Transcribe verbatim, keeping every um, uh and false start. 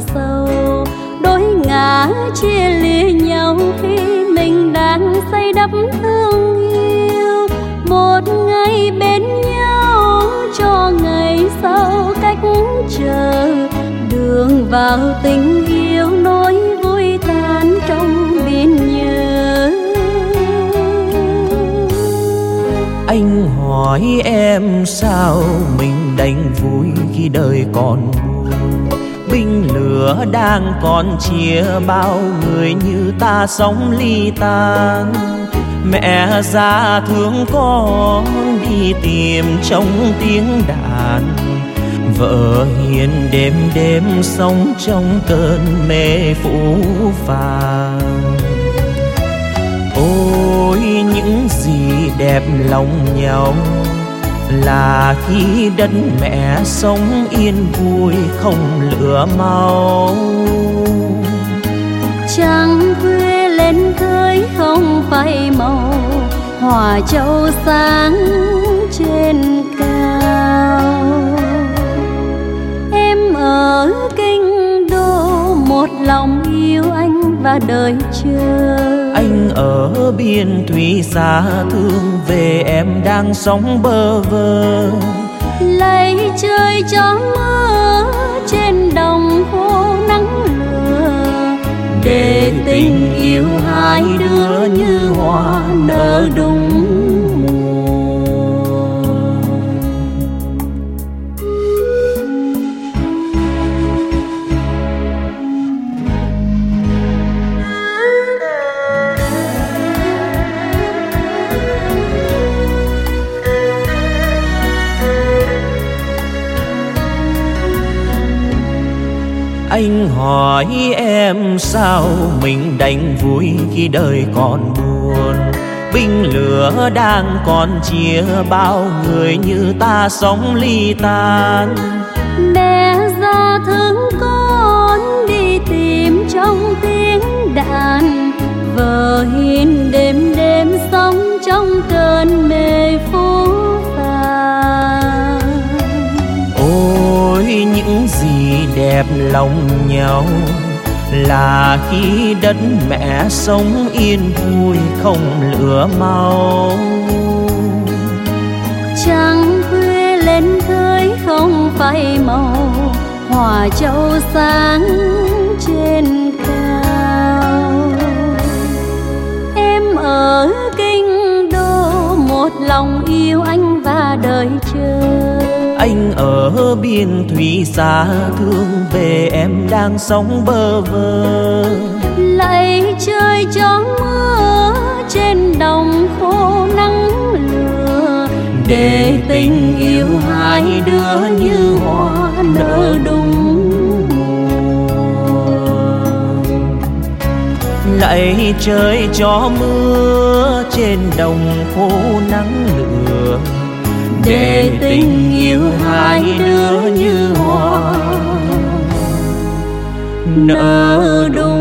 sâu. Đôi ngả chia lìa nhau khi mình đang say đắm thương yêu. Một ngày bên nhau cho ngày sau cách chờ. Đường vào tình yêu nỗi vui tan trong biển nhớ. Anh hỏi em sao mình đành vui khi đời còn buồn. Binh lửa đang còn chia bao người như ta sống ly tan. Mẹ già thương con đi tìm trong tiếng đàn. Vợ hiền đêm đêm sống trong cơn mê phũ phàng. Ôi những gì đẹp lòng nhau là khi đất mẹ sống yên vui không lửa máu. Trăng khuya lên khơi không phai màu, hòa châu sáng trên cao. Em ở kinh đô một lòng yêu anh và đợi chờ. Anh ở biên thủy xa thương về em đang sống bơ vơ. Lấy trời cho mưa trên đồng khô nắng lửa. Để tình yêu hai đứa như hoa nở đúng mùa. Anh hỏi em sao mình đành vui khi đời còn buồn. Binh lửa đang còn chia bao người như ta sống ly tan. Mẹ già thương con đi tìm trong tiếng đàn. Vợ hiền đêm đêm sống trong cơn mê phũ phàng. Ôi những gì đẹp lòng nhau là khi đất mẹ sống yên vui không lửa máu. Trăng khuya lên khơi không phai màu, hòa châu sáng trên cao. Em ở kinh đô một lòng yêu anh và đợi chờ. Anh ở biên thủy xa thương về em đang sống bơ vơ. Lạy trời cho mưa trên đồng khô nắng lửa. Để tình yêu hai đứa như hoa nở đúng mùa. Lạy trời cho mưa trên đồng khô nắng lửa. Để tình yêu hai đứa như hoa nở đúng